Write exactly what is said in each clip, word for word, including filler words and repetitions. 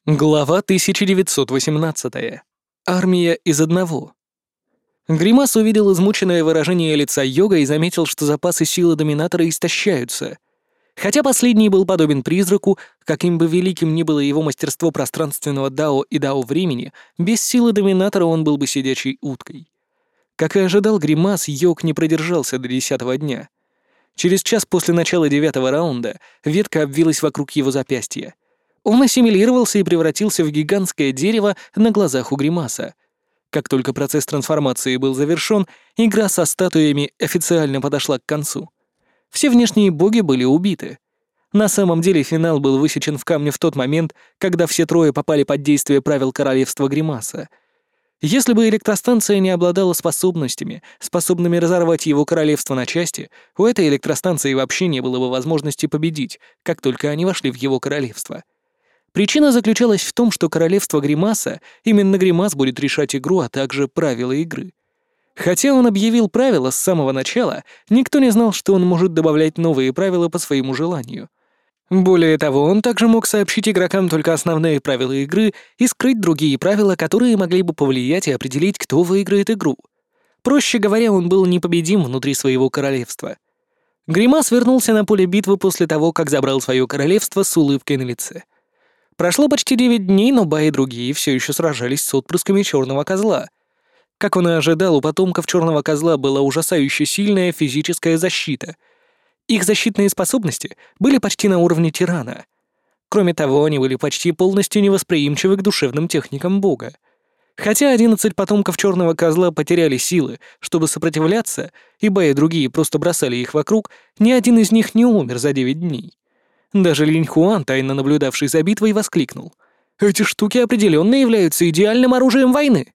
Глава тысяча девятьсот восемнадцатая. Армия из одного. Гримас увидел измученное выражение лица Йога и заметил, что запасы силы Доминатора истощаются. Хотя последний был подобен призраку, каким бы великим ни было его мастерство пространственного дао и дао времени, без силы Доминатора он был бы сидячей уткой. Как и ожидал Гримас, Йог не продержался до десятого дня. Через час после начала девятого раунда ветка обвилась вокруг его запястья. Он ассимилировался и превратился в гигантское дерево на глазах у Гримаса. Как только процесс трансформации был завершён, игра со статуями официально подошла к концу. Все внешние боги были убиты. На самом деле финал был высечен в камне в тот момент, когда все трое попали под действие правил королевства Гримаса. Если бы электростанция не обладала способностями, способными разорвать его королевство на части, у этой электростанции вообще не было бы возможности победить, как только они вошли в его королевство. Причина заключалась в том, что королевство Гримаса, именно Гримас будет решать игру, а также правила игры. Хотя он объявил правила с самого начала, никто не знал, что он может добавлять новые правила по своему желанию. Более того, он также мог сообщить игрокам только основные правила игры и скрыть другие правила, которые могли бы повлиять и определить, кто выиграет игру. Проще говоря, он был непобедим внутри своего королевства. Гримас вернулся на поле битвы после того, как забрал свое королевство с улыбкой на лице. Прошло почти девять дней, но Ба и другие все еще сражались с отпрысками Черного Козла. Как он и ожидал, у потомков Черного Козла была ужасающе сильная физическая защита. Их защитные способности были почти на уровне тирана. Кроме того, они были почти полностью невосприимчивы к душевным техникам Бога. Хотя одиннадцать потомков Черного Козла потеряли силы, чтобы сопротивляться, и Ба и другие просто бросали их вокруг, ни один из них не умер за девять дней. Даже Линь Хуан, тайно наблюдавший за битвой, воскликнул: «Эти штуки определенно являются идеальным оружием войны!»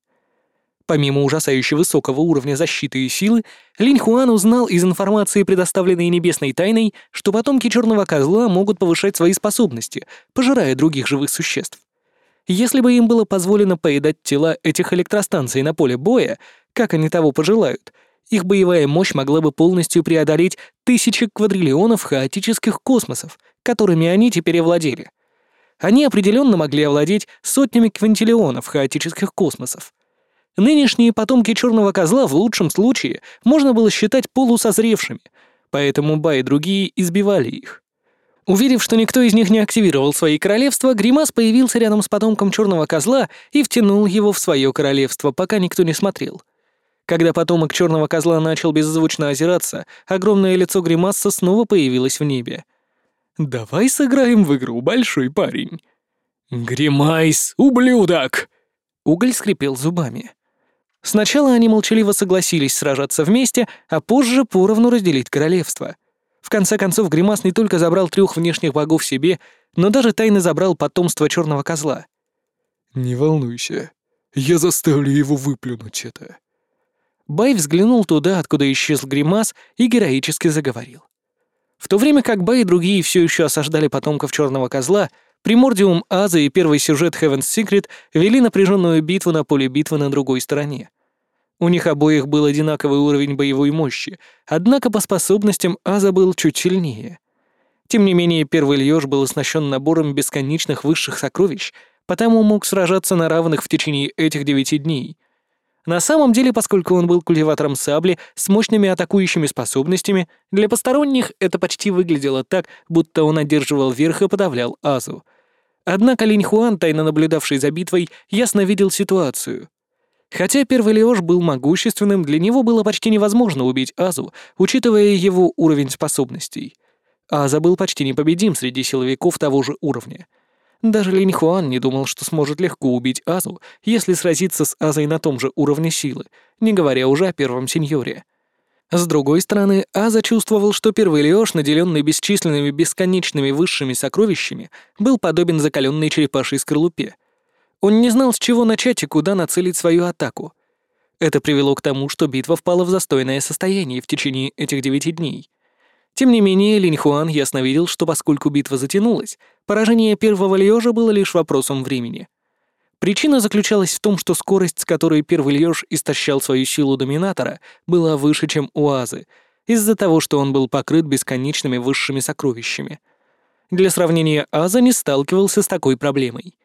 Помимо ужасающе высокого уровня защиты и силы, Линь Хуан узнал из информации, предоставленной Небесной Тайной, что потомки Черного Козла могут повышать свои способности, пожирая других живых существ. Если бы им было позволено поедать тела этих электростанций на поле боя, как они того пожелают, их боевая мощь могла бы полностью преодолеть тысячи квадриллионов хаотических космосов, которыми они теперь овладели. Они определенно могли овладеть сотнями квинтиллионов хаотических космосов. Нынешние потомки Черного Козла в лучшем случае можно было считать полусозревшими, поэтому Ба и другие избивали их. Уверив, что никто из них не активировал свои королевства, Гримас появился рядом с потомком Черного Козла и втянул его в свое королевство, пока никто не смотрел. Когда потомок Черного Козла начал беззвучно озираться, огромное лицо Гримаса снова появилось в небе. «Давай сыграем в игру, большой парень». «Гримайс, ублюдок!» Уголь скрипел зубами. Сначала они молчаливо согласились сражаться вместе, а позже поровну разделить королевство. В конце концов, Гримас не только забрал трех внешних богов себе, но даже тайно забрал потомство Черного Козла. «Не волнуйся, я заставлю его выплюнуть это». Бай взглянул туда, откуда исчез Гримас, и героически заговорил. В то время как Ба и другие все еще осаждали потомков Черного Козла, Примордиум Аза и первый сюжет Heaven's Secret вели напряженную битву на поле битвы на другой стороне. У них обоих был одинаковый уровень боевой мощи, однако по способностям Аза был чуть сильнее. Тем не менее, первый Льёж был оснащен набором бесконечных высших сокровищ, потому мог сражаться на равных в течение этих девяти дней. На самом деле, поскольку он был культиватором сабли с мощными атакующими способностями, для посторонних это почти выглядело так, будто он одерживал верх и подавлял Азу. Однако Линь Хуан, тайно наблюдавший за битвой, ясно видел ситуацию. Хотя первый Льёж был могущественным, для него было почти невозможно убить Азу, учитывая его уровень способностей. Аза был почти непобедим среди силовиков того же уровня. Даже Линь Хуан не думал, что сможет легко убить Азу, если сразиться с Азой на том же уровне силы, не говоря уже о первом сеньоре. С другой стороны, Аза чувствовал, что первый Льёж, наделенный бесчисленными бесконечными высшими сокровищами, был подобен закаленной черепашьей скорлупе. Он не знал, с чего начать и куда нацелить свою атаку. Это привело к тому, что битва впала в застойное состояние в течение этих девяти дней. Тем не менее, Линь Хуан ясно видел, что поскольку битва затянулась, поражение первого Льёжа было лишь вопросом времени. Причина заключалась в том, что скорость, с которой первый Льёж истощал свою силу Доминатора, была выше, чем у Азы, из-за того, что он был покрыт бесконечными высшими сокровищами. Для сравнения, Аза не сталкивался с такой проблемой.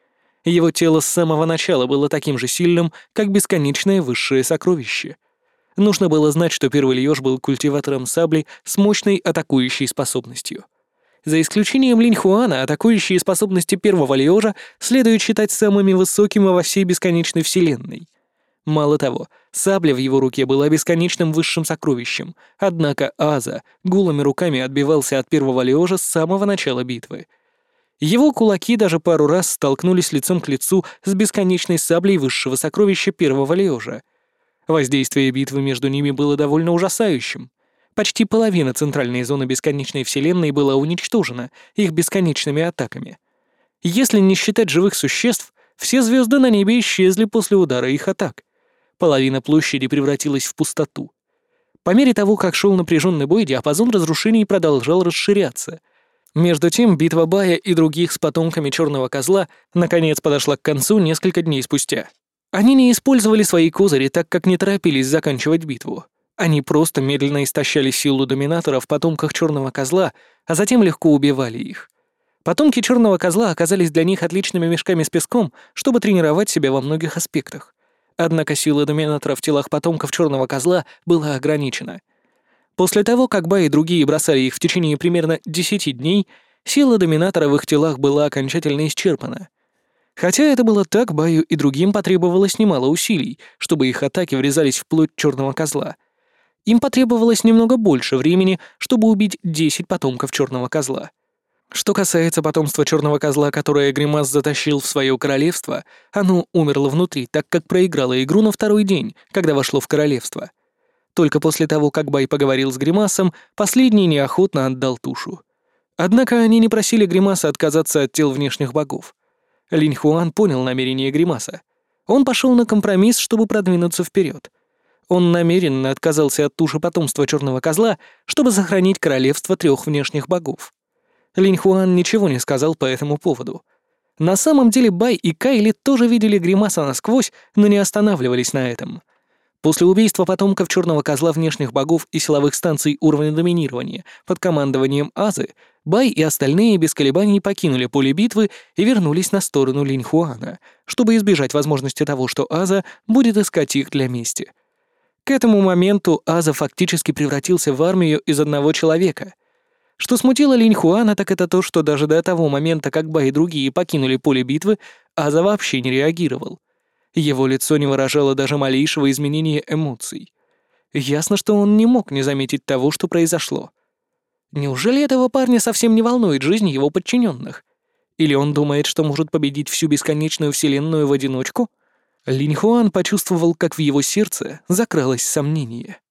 Его тело с самого начала было таким же сильным, как бесконечное высшее сокровище. Нужно было знать, что первый Льёж был культиватором сабли с мощной атакующей способностью. За исключением Линьхуана, атакующие способности первого Льёжа следует считать самыми высокими во всей бесконечной вселенной. Мало того, сабля в его руке была бесконечным высшим сокровищем, однако Аза голыми руками отбивался от первого Льёжа с самого начала битвы. Его кулаки даже пару раз столкнулись лицом к лицу с бесконечной саблей высшего сокровища первого Льёжа. Воздействие битвы между ними было довольно ужасающим. Почти половина центральной зоны бесконечной вселенной была уничтожена их бесконечными атаками. Если не считать живых существ, все звезды на небе исчезли после удара их атак. Половина площади превратилась в пустоту. По мере того, как шел напряженный бой, диапазон разрушений продолжал расширяться. Между тем, битва Бая и других с потомками Черного Козла наконец подошла к концу несколько дней спустя. Они не использовали свои козыри, так как не торопились заканчивать битву. Они просто медленно истощали силу доминатора в потомках Черного Козла, а затем легко убивали их. Потомки Черного Козла оказались для них отличными мешками с песком, чтобы тренировать себя во многих аспектах. Однако сила доминатора в телах потомков Черного Козла была ограничена. После того, как Бай и другие бросали их в течение примерно десяти дней, сила доминатора в их телах была окончательно исчерпана. Хотя это было так, Баю и другим потребовалось немало усилий, чтобы их атаки врезались в плоть Черного Козла. Им потребовалось немного больше времени, чтобы убить десять потомков Черного Козла. Что касается потомства Черного Козла, которое Гримас затащил в свое королевство, оно умерло внутри, так как проиграло игру на второй день, когда вошло в королевство. Только после того, как Бай поговорил с Гримасом, последний неохотно отдал тушу. Однако они не просили Гримаса отказаться от тел внешних богов. Линьхуан понял намерение Гримаса. Он пошел на компромисс, чтобы продвинуться вперед. Он намеренно отказался от туши потомства Черного Козла, чтобы сохранить королевство трех внешних богов. Линьхуан ничего не сказал по этому поводу. На самом деле Бай и Кайли тоже видели Гримаса насквозь, но не останавливались на этом. После убийства потомков Черного Козла внешних богов и силовых станций уровня доминирования под командованием Азы, Бай и остальные без колебаний покинули поле битвы и вернулись на сторону Линьхуана, чтобы избежать возможности того, что Аза будет искать их для мести. К этому моменту Аза фактически превратился в армию из одного человека. Что смутило Линьхуана, так это то, что даже до того момента, как Бай и другие покинули поле битвы, Аза вообще не реагировал. Его лицо не выражало даже малейшего изменения эмоций. Ясно, что он не мог не заметить того, что произошло. Неужели этого парня совсем не волнует жизнь его подчиненных? Или он думает, что может победить всю бесконечную вселенную в одиночку? Линьхуан почувствовал, как в его сердце закралось сомнение.